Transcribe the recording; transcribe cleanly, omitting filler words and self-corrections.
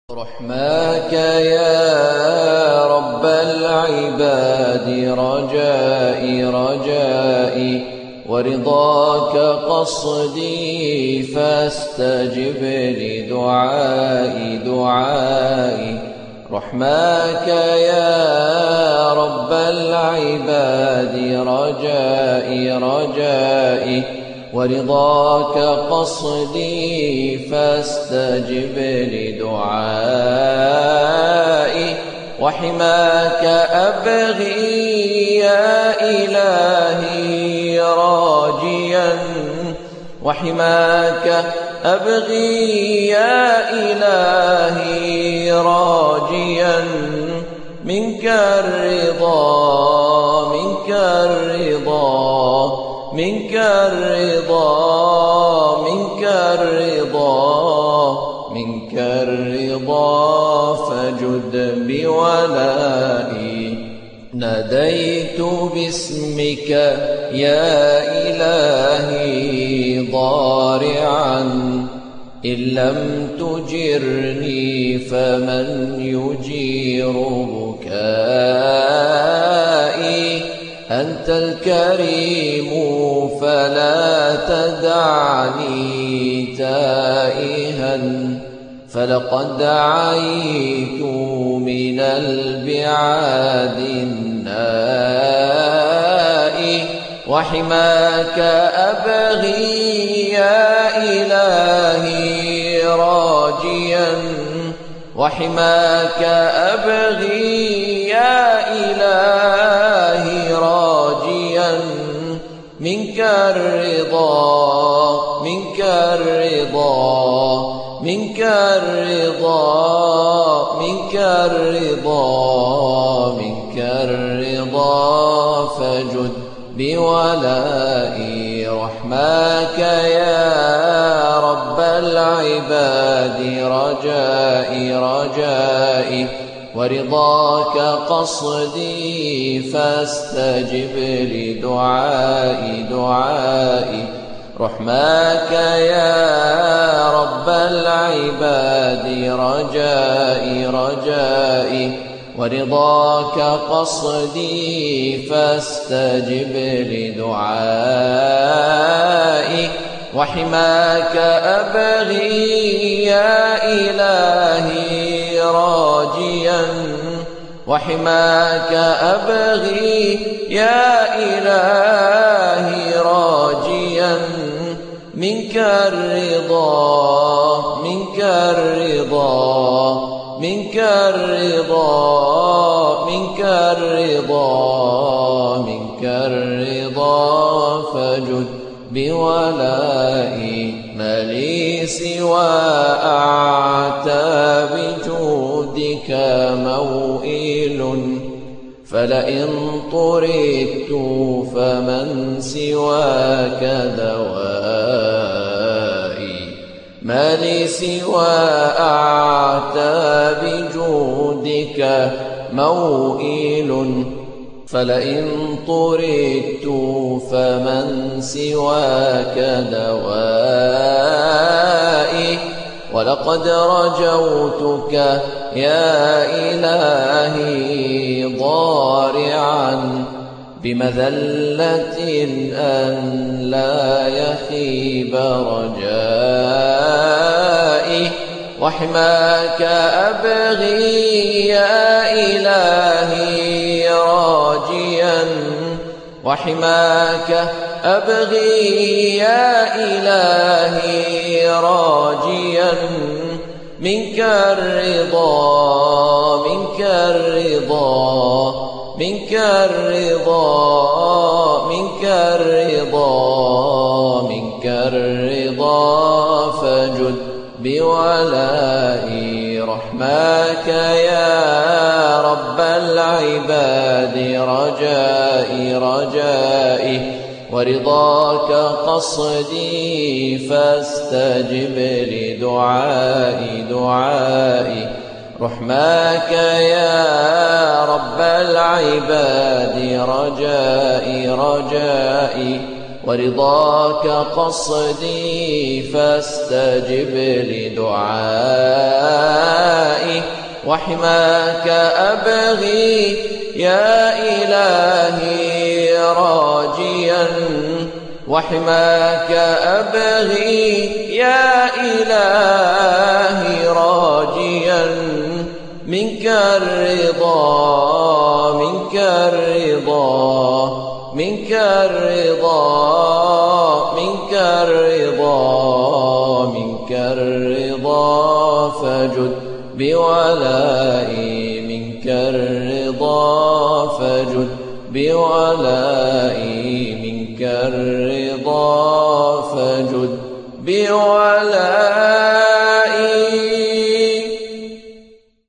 رحماك يا رب العباد رجائي رجائي، ورضاك قصدي فاستجب لدعائي دعائي. رحماك يا رب العباد رجائي رجائي، ورضاك قصدي فاستجب لدعائي. وحماك أبغي يا إلهي راجيا، وحماك أبغي يا إلهي راجيا، منك الرضا منك الرضا منك الرضا منك الرضا منك الرضا، فجد بولائي. ناديت باسمك يا إلهي ضارعا، إن لم تجرني فمن يجير بكائي. أنت الكريم فلا تدعني تائها، فلقد عيت من البعاد النائي. وحماك أبغي يا إلهي راجيا، وحماك أبغي يا إلهي راجيا، منك الرضا منك الرضا منك الرضا منك الرضا منك الرضا، فجد بولائي. رحماك يا رب العباد رجائي رجائي، ورضاك قصدي فاستجب لدعائي دعائي. رحماك يا رب العباد رجائي رجائي، ورضاك قصدي فاستجب لدعائي. وحماك أبغي يا إلهي راجيا، وحماك أبغي يا إلهي راجيا، منك الرضا منك الرضا منك الرضا منك الرضا منك الرضا، فجد بولائي. ما لي سوى أعتاب جودك موئل، فلئن طردت فمن سواك دوائي. ما لي سوى أعتاب جودك موئل، فلئن طردت فمن سواك دوائي. ولقد رجوتك يا إلهي ضارعا، بمذلة أن لا يخيب رجائي. وحماك أبغي يا إلهي راجيا، وحماك أبغي يا إلهي راجيا، منك الرضا منك الرضا منك الرضا منك الرضا منك الرضا، فجد بولائي. رحماك يا رب العباد رجائي رجائي، ورضاك قصدي فاستجب لدعائي دعائي. رحماك يا رب العباد رجائي رجائي، ورضاك قصدي فاستجب لدعائي. وحماك أبغي يا إلهي راجيا وحماك أبغي يا إلهي راجيا منك الرضا منك الرضا منك الرضا منك الرضا منك الرضا فجد بولائي منك الرضا فجد بولائي منك الرضا فجد بولائي